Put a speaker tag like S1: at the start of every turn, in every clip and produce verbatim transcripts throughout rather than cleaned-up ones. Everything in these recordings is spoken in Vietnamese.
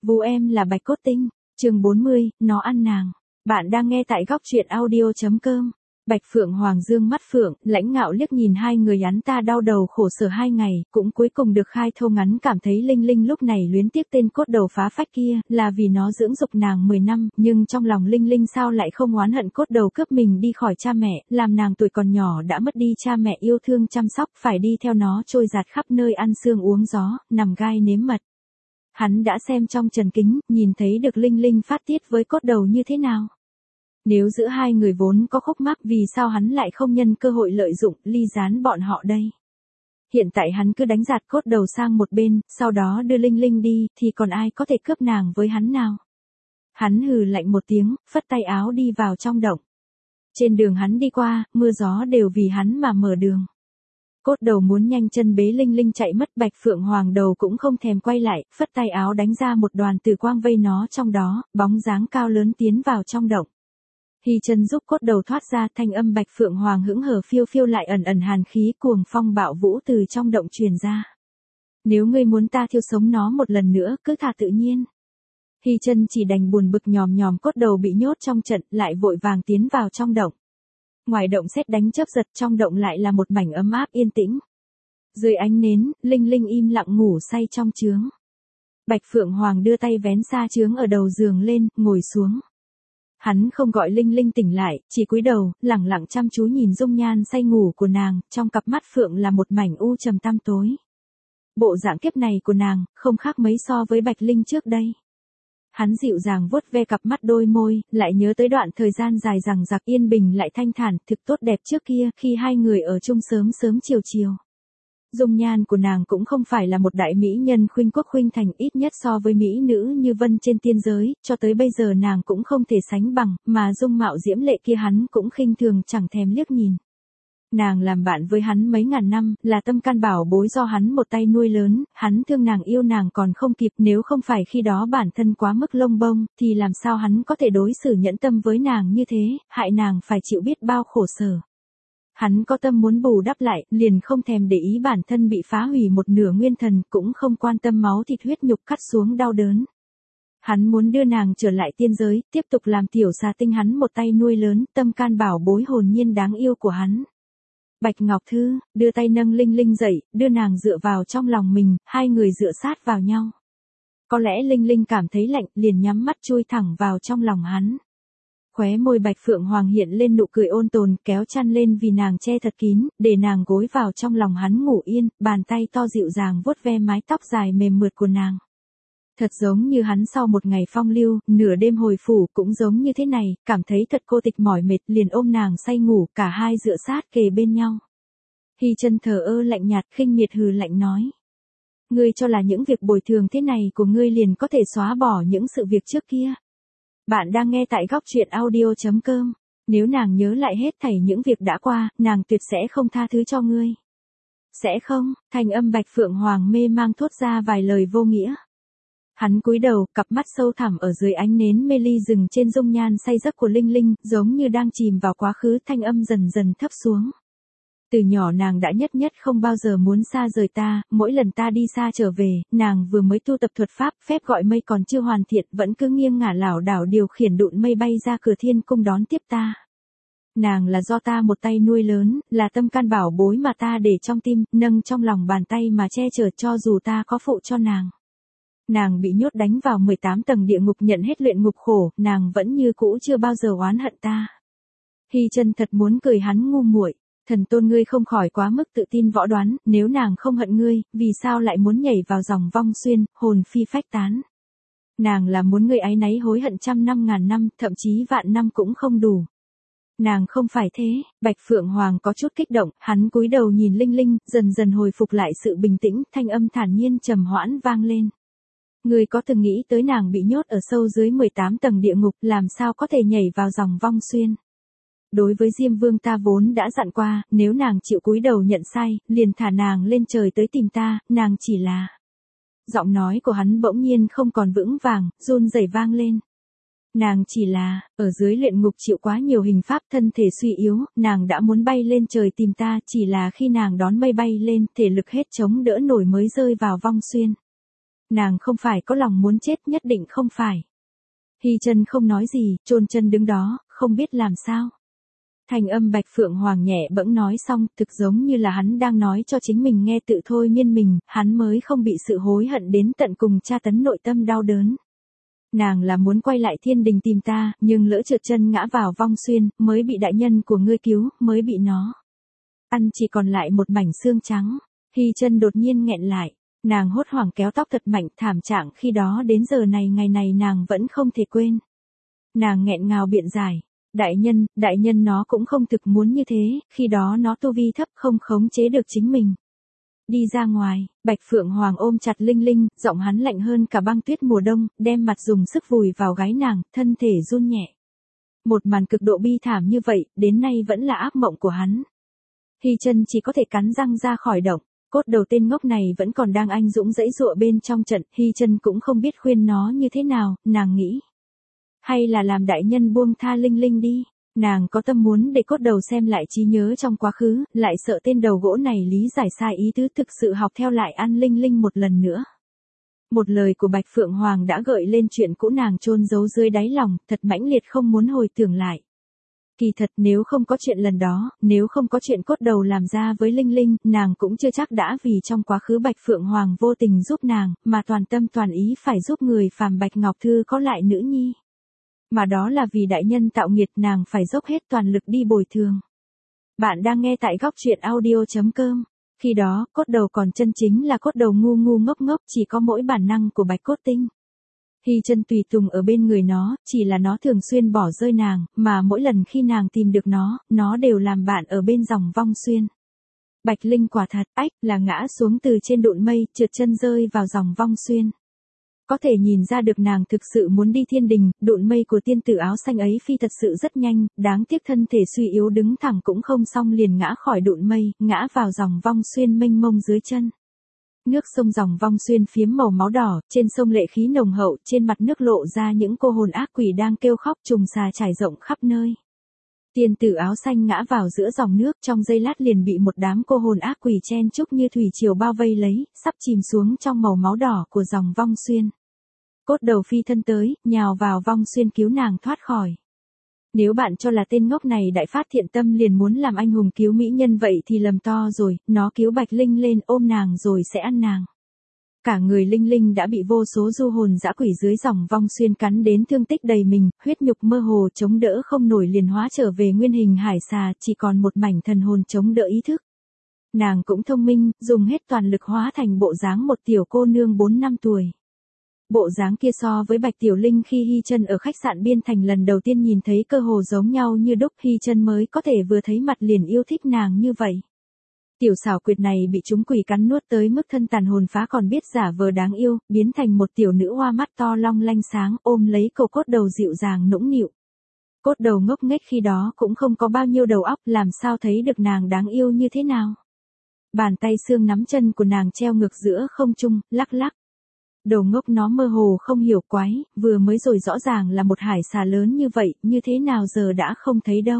S1: Vú em là Bạch Cốt Tinh, chương bốn mươi, nó ăn nàng. Bạn đang nghe tại góc truyện audio.com. Bạch Phượng Hoàng dương mắt phượng, lãnh ngạo liếc nhìn hai người hắn ta đau đầu khổ sở hai ngày, cũng cuối cùng được khai thâu ngắn cảm thấy Linh Linh lúc này luyến tiếc tên cốt đầu phá phách kia, là vì nó dưỡng dục nàng mười năm, nhưng trong lòng Linh Linh sao lại không oán hận cốt đầu cướp mình đi khỏi cha mẹ, làm nàng tuổi còn nhỏ đã mất đi cha mẹ yêu thương chăm sóc, phải đi theo nó trôi dạt khắp nơi ăn sương uống gió, nằm gai nếm mật. Hắn đã xem trong trần kính, nhìn thấy được Linh Linh phát tiết với cốt đầu như thế nào. Nếu giữa hai người vốn có khúc mắc, vì sao hắn lại không nhân cơ hội lợi dụng, ly gián bọn họ đây? Hiện tại hắn cứ đánh giạt cốt đầu sang một bên, sau đó đưa Linh Linh đi, thì còn ai có thể cướp nàng với hắn nào? Hắn hừ lạnh một tiếng, phất tay áo đi vào trong động. Trên đường hắn đi qua, mưa gió đều vì hắn mà mở đường. Cốt đầu muốn nhanh chân bế Linh Linh chạy mất, Bạch Phượng Hoàng đầu cũng không thèm quay lại, phất tay áo đánh ra một đoàn tử quang vây nó trong đó, bóng dáng cao lớn tiến vào trong động. Hy chân giúp cốt đầu thoát ra, thanh âm Bạch Phượng Hoàng hững hờ phiêu phiêu lại ẩn ẩn hàn khí cuồng phong bạo vũ từ trong động truyền ra. Nếu ngươi muốn ta thiêu sống nó một lần nữa, cứ thả tự nhiên. Hy chân chỉ đành buồn bực nhòm nhòm cốt đầu bị nhốt trong trận, lại vội vàng tiến vào trong động. Ngoài động sét đánh chớp giật, trong động lại là một mảnh ấm áp yên tĩnh. Dưới ánh nến, Linh Linh im lặng ngủ say trong chướng. Bạch Phượng Hoàng đưa tay vén xa chướng ở đầu giường lên, ngồi xuống. Hắn không gọi Linh Linh tỉnh lại, chỉ cúi đầu, lẳng lặng chăm chú nhìn dung nhan say ngủ của nàng, trong cặp mắt Phượng là một mảnh u trầm tăm tối. Bộ dạng kiếp này của nàng, không khác mấy so với Bạch Linh trước đây. Hắn dịu dàng vuốt ve cặp mắt đôi môi, lại nhớ tới đoạn thời gian dài dằng dặc yên bình lại thanh thản, thực tốt đẹp trước kia, khi hai người ở chung sớm sớm chiều chiều. Dung nhan của nàng cũng không phải là một đại mỹ nhân khuynh quốc khuynh thành, ít nhất so với mỹ nữ như vân trên tiên giới, cho tới bây giờ nàng cũng không thể sánh bằng, mà dung mạo diễm lệ kia hắn cũng khinh thường chẳng thèm liếc nhìn. Nàng làm bạn với hắn mấy ngàn năm, là tâm can bảo bối do hắn một tay nuôi lớn, hắn thương nàng yêu nàng còn không kịp, nếu không phải khi đó bản thân quá mức lông bông, thì làm sao hắn có thể đối xử nhẫn tâm với nàng như thế, hại nàng phải chịu biết bao khổ sở. Hắn có tâm muốn bù đắp lại, liền không thèm để ý bản thân bị phá hủy một nửa nguyên thần, cũng không quan tâm máu thịt huyết nhục cắt xuống đau đớn. Hắn muốn đưa nàng trở lại tiên giới, tiếp tục làm tiểu xà tinh hắn một tay nuôi lớn, tâm can bảo bối hồn nhiên đáng yêu của hắn. Bạch Ngọc Thư, đưa tay nâng Linh Linh dậy, đưa nàng dựa vào trong lòng mình, hai người dựa sát vào nhau. Có lẽ Linh Linh cảm thấy lạnh, liền nhắm mắt chui thẳng vào trong lòng hắn. Khóe môi Bạch Phượng Hoàng hiện lên nụ cười ôn tồn, kéo chăn lên vì nàng che thật kín, để nàng gối vào trong lòng hắn ngủ yên, bàn tay to dịu dàng vuốt ve mái tóc dài mềm mượt của nàng. Thật giống như hắn sau một ngày phong lưu, nửa đêm hồi phủ, cũng giống như thế này, cảm thấy thật cô tịch mỏi mệt, liền ôm nàng say ngủ, cả hai dựa sát kề bên nhau. Hy chân thờ ơ lạnh nhạt, khinh miệt hừ lạnh nói. Ngươi cho là những việc bồi thường thế này của ngươi liền có thể xóa bỏ những sự việc trước kia. Bạn đang nghe tại góc truyện audio.com. Nếu nàng nhớ lại hết thảy những việc đã qua, nàng tuyệt sẽ không tha thứ cho ngươi. Sẽ không, thanh âm Bạch Phượng Hoàng mê mang thốt ra vài lời vô nghĩa. Hắn cúi đầu, cặp mắt sâu thẳm ở dưới ánh nến mê ly dừng trên dung nhan say giấc của Linh Linh, giống như đang chìm vào quá khứ, thanh âm dần dần thấp xuống. Từ nhỏ nàng đã nhất nhất không bao giờ muốn xa rời ta, mỗi lần ta đi xa trở về, nàng vừa mới tu tập thuật pháp, phép gọi mây còn chưa hoàn thiện, vẫn cứ nghiêng ngả lảo đảo điều khiển đụn mây bay ra cửa thiên cung đón tiếp ta. Nàng là do ta một tay nuôi lớn, là tâm can bảo bối mà ta để trong tim, nâng trong lòng bàn tay mà che chở cho dù ta có phụ cho nàng. Nàng bị nhốt đánh vào mười tám tầng địa ngục nhận hết luyện ngục khổ, nàng vẫn như cũ chưa bao giờ oán hận ta. Hy chân thật muốn cười hắn ngu muội. Thần tôn ngươi không khỏi quá mức tự tin võ đoán, nếu nàng không hận ngươi, vì sao lại muốn nhảy vào dòng vong xuyên, hồn phi phách tán. Nàng là muốn ngươi áy náy hối hận trăm năm ngàn năm, thậm chí vạn năm cũng không đủ. Nàng không phải thế, Bạch Phượng Hoàng có chút kích động, hắn cúi đầu nhìn Linh Linh, dần dần hồi phục lại sự bình tĩnh, thanh âm thản nhiên trầm hoãn vang lên. Ngươi có từng nghĩ tới nàng bị nhốt ở sâu dưới mười tám tầng địa ngục, làm sao có thể nhảy vào dòng vong xuyên? Đối với Diêm Vương ta vốn đã dặn qua, nếu nàng chịu cúi đầu nhận sai, liền thả nàng lên trời tới tìm ta, nàng chỉ là... Giọng nói của hắn bỗng nhiên không còn vững vàng, run rẩy vang lên. Nàng chỉ là, ở dưới luyện ngục chịu quá nhiều hình pháp thân thể suy yếu, nàng đã muốn bay lên trời tìm ta, chỉ là khi nàng đón mây bay lên, thể lực hết chống đỡ nổi mới rơi vào vong xuyên. Nàng không phải có lòng muốn chết, nhất định không phải. Hy Chân không nói gì, chôn chân đứng đó, không biết làm sao. Thanh âm Bạch Phượng Hoàng nhẹ bẫng nói xong, thực giống như là hắn đang nói cho chính mình nghe tự thôi miên mình, hắn mới không bị sự hối hận đến tận cùng tra tấn nội tâm đau đớn. Nàng là muốn quay lại thiên đình tìm ta, nhưng lỡ trượt chân ngã vào vong xuyên, mới bị đại nhân của ngươi cứu, mới bị nó ăn chỉ còn lại một mảnh xương trắng. Hy Chân đột nhiên nghẹn lại, nàng hốt hoảng kéo tóc thật mạnh, thảm trạng khi đó đến giờ này ngày này nàng vẫn không thể quên. Nàng nghẹn ngào biện giải, đại nhân, đại nhân nó cũng không thực muốn như thế, khi đó nó tu vi thấp không khống chế được chính mình. Đi ra ngoài, Bạch Phượng Hoàng ôm chặt Linh Linh, giọng hắn lạnh hơn cả băng tuyết mùa đông, đem mặt dùng sức vùi vào gáy nàng, thân thể run nhẹ. Một màn cực độ bi thảm như vậy, đến nay vẫn là ác mộng của hắn. Hy Chân chỉ có thể cắn răng ra khỏi động, cốt đầu tên ngốc này vẫn còn đang anh dũng dãy dụa bên trong trận, Hy Chân cũng không biết khuyên nó như thế nào, nàng nghĩ. Hay là làm đại nhân buông tha Linh Linh đi. Nàng có tâm muốn để cốt đầu xem lại trí nhớ trong quá khứ, lại sợ tên đầu gỗ này lý giải sai ý tứ, thực sự học theo lại ăn Linh Linh một lần nữa. Một lời của Bạch Phượng Hoàng đã gợi lên chuyện cũ nàng chôn giấu dưới đáy lòng, thật mãnh liệt không muốn hồi tưởng lại. Kỳ thật nếu không có chuyện lần đó, nếu không có chuyện cốt đầu làm ra với Linh Linh, nàng cũng chưa chắc đã vì trong quá khứ Bạch Phượng Hoàng vô tình giúp nàng, mà toàn tâm toàn ý phải giúp người phàm Bạch Ngọc Thư có lại nữ nhi. Mà đó là vì đại nhân tạo nghiệt, nàng phải dốc hết toàn lực đi bồi thường. Bạn đang nghe tại góc truyện audio chấm com. Khi đó, cốt đầu còn chân chính là cốt đầu ngu ngu ngốc ngốc, chỉ có mỗi bản năng của Bạch Cốt Tinh. Hy Chân tùy tùng ở bên người nó, chỉ là nó thường xuyên bỏ rơi nàng, mà mỗi lần khi nàng tìm được nó, nó đều làm bạn ở bên dòng vong xuyên. Bạch Linh quả thật, ách, là ngã xuống từ trên đụn mây, trượt chân rơi vào dòng vong xuyên. Có thể nhìn ra được nàng thực sự muốn đi thiên đình, đụn mây của tiên tử áo xanh ấy phi thật sự rất nhanh, đáng tiếc thân thể suy yếu đứng thẳng cũng không xong liền ngã khỏi đụn mây, ngã vào dòng vong xuyên mênh mông dưới chân. Nước sông dòng vong xuyên phiếm màu máu đỏ, trên sông lệ khí nồng hậu, trên mặt nước lộ ra những cô hồn ác quỷ đang kêu khóc trùng xà trải rộng khắp nơi. Tiên tử áo xanh ngã vào giữa dòng nước, trong giây lát liền bị một đám cô hồn ác quỷ chen chúc như thủy triều bao vây lấy, sắp chìm xuống trong màu máu đỏ của dòng vong xuyên. Cốt đầu phi thân tới, nhào vào vong xuyên cứu nàng thoát khỏi. Nếu bạn cho là tên ngốc này đại phát thiện tâm liền muốn làm anh hùng cứu mỹ nhân vậy thì lầm to rồi, nó cứu Bạch Linh lên ôm nàng rồi sẽ ăn nàng. Cả người Linh Linh đã bị vô số du hồn dã quỷ dưới dòng vong xuyên cắn đến thương tích đầy mình, huyết nhục mơ hồ chống đỡ không nổi liền hóa trở về nguyên hình hải xà, chỉ còn một mảnh thần hồn chống đỡ ý thức. Nàng cũng thông minh, dùng hết toàn lực hóa thành bộ dáng một tiểu cô nương bốn năm tuổi. Bộ dáng kia so với Bạch Tiểu Linh khi Hy Chân ở khách sạn Biên Thành lần đầu tiên nhìn thấy cơ hồ giống nhau như đúc, Hy Chân mới có thể vừa thấy mặt liền yêu thích nàng như vậy. Tiểu xảo quyệt này bị chúng quỷ cắn nuốt tới mức thân tàn hồn phá còn biết giả vờ đáng yêu, biến thành một tiểu nữ hoa mắt to long lanh sáng, ôm lấy cầu cốt đầu dịu dàng nũng nịu. Cốt đầu ngốc nghếch khi đó cũng không có bao nhiêu đầu óc, làm sao thấy được nàng đáng yêu như thế nào. Bàn tay xương nắm chân của nàng treo ngược giữa không trung, lắc lắc. Đầu ngốc nó mơ hồ không hiểu quái, vừa mới rồi rõ ràng là một hải xà lớn như vậy, như thế nào giờ đã không thấy đâu.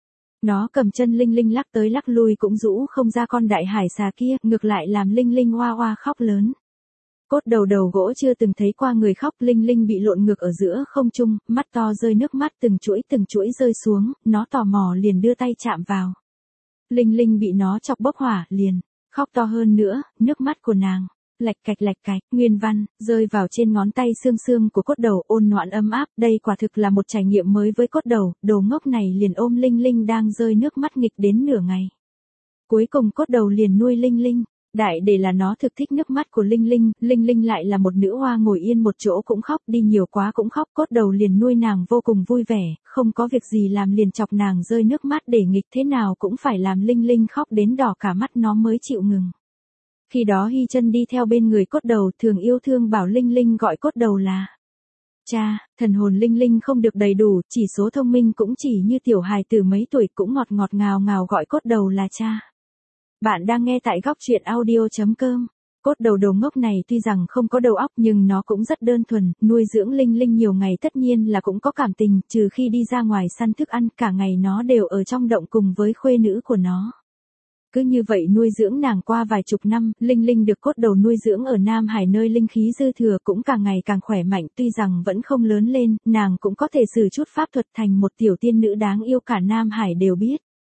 S1: Nó cầm chân Linh Linh lắc tới lắc lui cũng rũ không ra con đại hải xà kia, ngược lại làm Linh Linh oa oa khóc lớn. Cốt đầu đầu gỗ chưa từng thấy qua người khóc, Linh Linh bị lộn ngược ở giữa không trung, mắt to rơi nước mắt từng chuỗi từng chuỗi rơi xuống, nó tò mò liền đưa tay chạm vào. Linh Linh bị nó chọc bốc hỏa, liền khóc to hơn nữa, nước mắt của nàng lạch cạch lạch cạch, nguyên văn, rơi vào trên ngón tay xương xương của cốt đầu, ôn nhoãn ấm áp, đây quả thực là một trải nghiệm mới với cốt đầu, đồ ngốc này liền ôm Linh Linh đang rơi nước mắt nghịch đến nửa ngày. Cuối cùng cốt đầu liền nuôi Linh Linh, đại để là nó thực thích nước mắt của Linh Linh, Linh Linh lại là một nữ hoa ngồi yên một chỗ cũng khóc, đi nhiều quá cũng khóc, cốt đầu liền nuôi nàng vô cùng vui vẻ, không có việc gì làm liền chọc nàng rơi nước mắt để nghịch thế nào cũng phải làm Linh Linh khóc đến đỏ cả mắt nó mới chịu ngừng. Khi đó Hy Chân đi theo bên người cốt đầu, thường yêu thương bảo Linh Linh gọi cốt đầu là cha, thần hồn Linh Linh không được đầy đủ, chỉ số thông minh cũng chỉ như tiểu hài tử mấy tuổi, cũng ngọt ngọt ngào ngào gọi cốt đầu là cha. Bạn đang nghe tại góc truyện audio chấm com. Cốt đầu đầu ngốc này tuy rằng không có đầu óc nhưng nó cũng rất đơn thuần, nuôi dưỡng Linh Linh nhiều ngày tất nhiên là cũng có cảm tình, trừ khi đi ra ngoài săn thức ăn, cả ngày nó đều ở trong động cùng với khuê nữ của nó. Cứ như vậy nuôi dưỡng nàng qua vài chục năm, Linh Linh được cốt đầu nuôi dưỡng ở Nam Hải nơi linh khí dư thừa cũng càng ngày càng khỏe mạnh, tuy rằng vẫn không lớn lên, nàng cũng có thể sử chút pháp thuật thành một tiểu tiên nữ đáng yêu cả Nam Hải đều biết.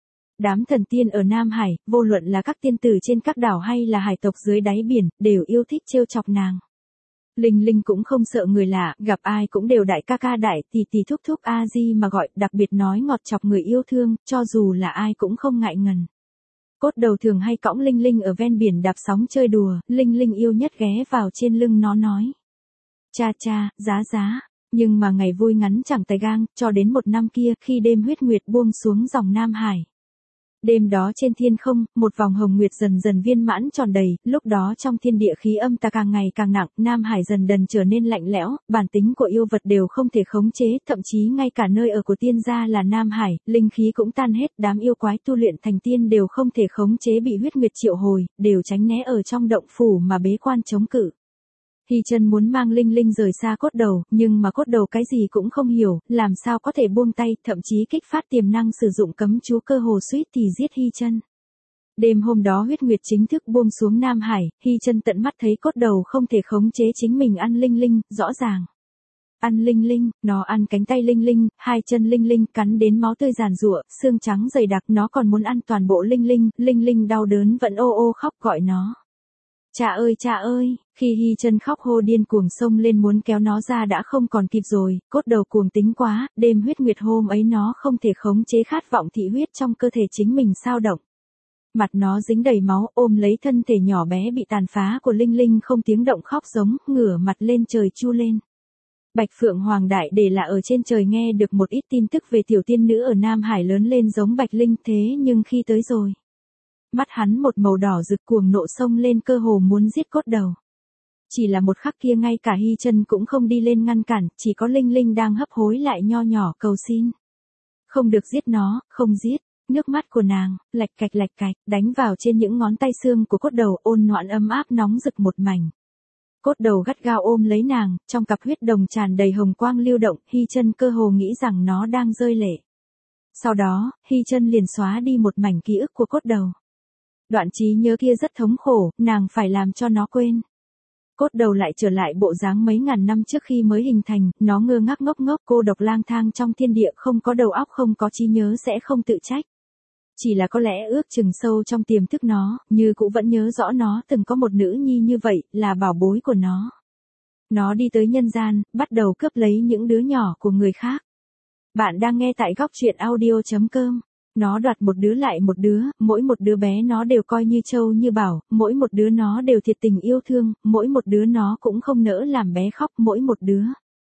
S1: Đám thần tiên ở Nam Hải, vô luận là các tiên tử trên các đảo hay là hải tộc dưới đáy biển, đều yêu thích trêu chọc nàng. Linh Linh cũng không sợ người lạ, gặp ai cũng đều đại ca ca đại tỷ tỷ thúc thúc a di mà gọi, đặc biệt nói ngọt chọc người yêu thương, cho dù là ai cũng không ngại ngần. Cốt đầu thường hay cõng Linh Linh ở ven biển đạp sóng chơi đùa, Linh Linh yêu nhất ghé vào trên lưng nó nói. Cha cha, giá giá, nhưng mà ngày vui ngắn chẳng tay gang, cho đến một năm kia khi đêm huyết nguyệt buông xuống dòng Nam Hải. Đêm đó trên thiên không, một vòng hồng nguyệt dần dần viên mãn tròn đầy, lúc đó trong thiên địa khí âm ta càng ngày càng nặng, Nam Hải dần dần trở nên lạnh lẽo, bản tính của yêu vật đều không thể khống chế, thậm chí ngay cả nơi ở của tiên gia là Nam Hải, linh khí cũng tan hết, đám yêu quái tu luyện thành tiên đều không thể khống chế bị huyết nguyệt triệu hồi, đều tránh né ở trong động phủ mà bế quan chống cự. Hy Chân muốn mang Linh Linh rời xa cốt đầu, nhưng mà cốt đầu cái gì cũng không hiểu, làm sao có thể buông tay, thậm chí kích phát tiềm năng sử dụng cấm chú cơ hồ suýt thì giết Hy Chân. Đêm hôm đó huyết nguyệt chính thức buông xuống Nam Hải, Hy Chân tận mắt thấy cốt đầu không thể khống chế chính mình ăn Linh Linh, rõ ràng. Ăn Linh Linh, nó ăn cánh tay Linh Linh, hai chân Linh Linh, cắn đến máu tươi giàn giụa, xương trắng dày đặc, nó còn muốn ăn toàn bộ Linh Linh, Linh Linh đau đớn vẫn ô ô khóc gọi nó. Cha ơi cha ơi, khi Hy Chân khóc hô điên cuồng xông lên muốn kéo nó ra đã không còn kịp rồi, cốt đầu cuồng tính quá, đêm huyết nguyệt hôm ấy nó không thể khống chế khát vọng thị huyết trong cơ thể chính mình sao động. Mặt nó dính đầy máu ôm lấy thân thể nhỏ bé bị tàn phá của Linh Linh không tiếng động khóc giống, ngửa mặt lên trời chu lên. Bạch Phượng Hoàng Đại Để là ở trên trời nghe được một ít tin tức về tiểu tiên nữ ở Nam Hải lớn lên giống Bạch Linh thế nhưng khi tới rồi. Mắt hắn một màu đỏ rực cuồng nộ sông lên cơ hồ muốn giết cốt đầu. Chỉ là một khắc kia ngay cả Hy Chân cũng không đi lên ngăn cản, chỉ có Linh Linh đang hấp hối lại nho nhỏ cầu xin. Không được giết nó, không giết, nước mắt của nàng, lạch cạch lạch cạch, đánh vào trên những ngón tay xương của cốt đầu ôn nhoạn ấm áp nóng rực một mảnh. Cốt đầu gắt gao ôm lấy nàng, trong cặp huyết đồng tràn đầy hồng quang lưu động, Hy Chân cơ hồ nghĩ rằng nó đang rơi lệ. Sau đó, Hy Chân liền xóa đi một mảnh ký ức của cốt đầu. Đoạn trí nhớ kia rất thống khổ, nàng phải làm cho nó quên. Cốt đầu lại trở lại bộ dáng mấy ngàn năm trước khi mới hình thành, nó ngơ ngác ngốc ngốc cô độc lang thang trong thiên địa không có đầu óc không có trí nhớ sẽ không tự trách. Chỉ là có lẽ ước chừng sâu trong tiềm thức nó, như cũng vẫn nhớ rõ nó từng có một nữ nhi như vậy, là bảo bối của nó. Nó đi tới nhân gian, bắt đầu cướp lấy những đứa nhỏ của người khác. Bạn đang nghe tại góc truyện audio chấm com. Nó đoạt một đứa lại một đứa, mỗi một đứa bé nó đều coi như trâu như bảo, mỗi một đứa nó đều thiệt tình yêu thương, mỗi một đứa nó cũng không nỡ làm bé khóc, mỗi một đứa.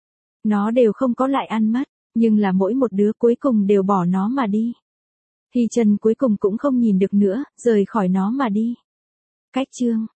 S1: Nó đều không có lại ăn mất, nhưng là mỗi một đứa cuối cùng đều bỏ nó mà đi. Hy Chân cuối cùng cũng không nhìn được nữa, rời khỏi nó mà đi. Cách chương